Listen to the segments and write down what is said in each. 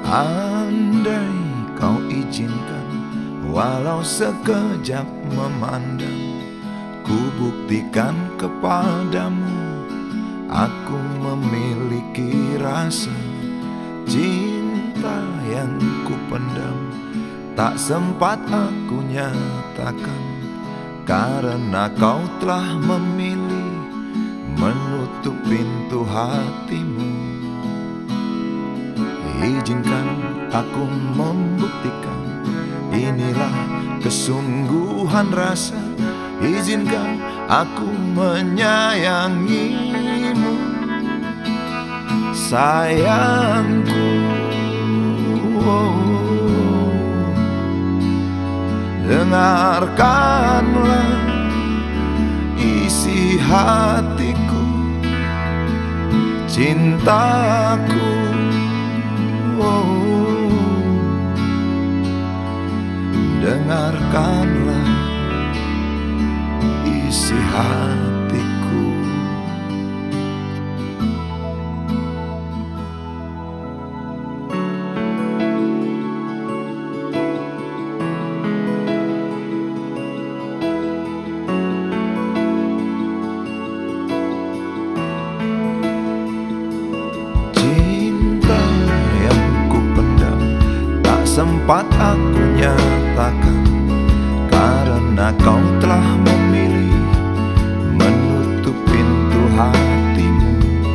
Andai kau izinkan, walau sekejap memandang, ku buktikan kepadamu, aku memiliki rasa cinta yang ku pendam. Tak sempat aku nyatakan, karena kau telah memilih menutup pintu hatimu. Izinkan aku membuktikan, inilah kesungguhan rasa. Izinkan aku menyayangimu, sayangku. Dengarkanlah isi hatiku, cintaku. Dengarkanlah isi hatiku. Sempat aku nyatakan, karena kau telah memilih menutup pintu hatimu.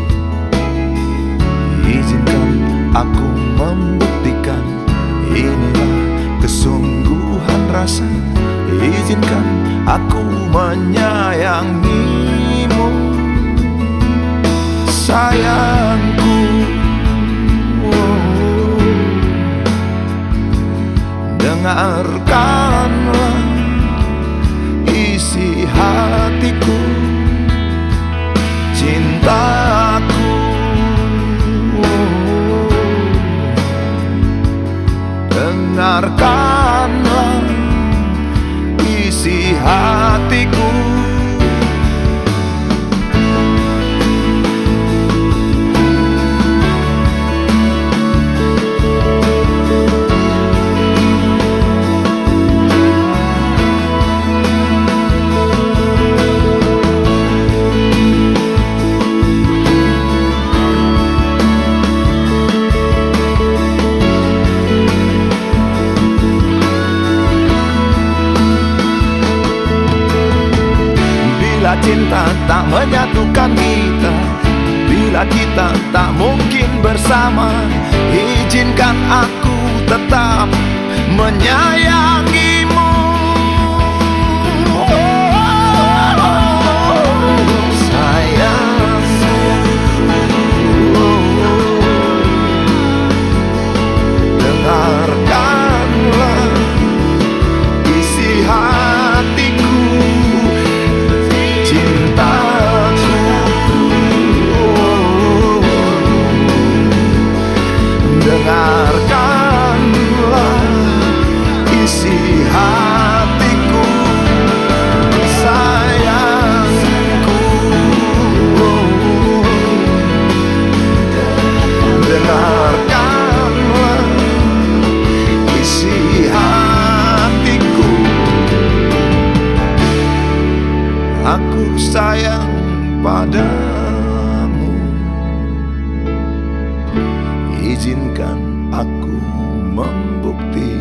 Izinkan aku membuktikan, inilah kesungguhan rasa. Izinkan aku menyayangimu, sayangku. Dengarkanlah isi hatiku, cintaku. Dengarkanlah isi hatiku. Bila cinta tak menyatukan kita, bila kita tak mungkin bersama, izinkan aku tetap menyayangimu. Sayangku, dengarkanlah isi hatiku, dengarkanlah isi hatiku, sayangku. Dengarkanlah isi hatiku. Aku sayang padamu, izinkan aku membuktikan.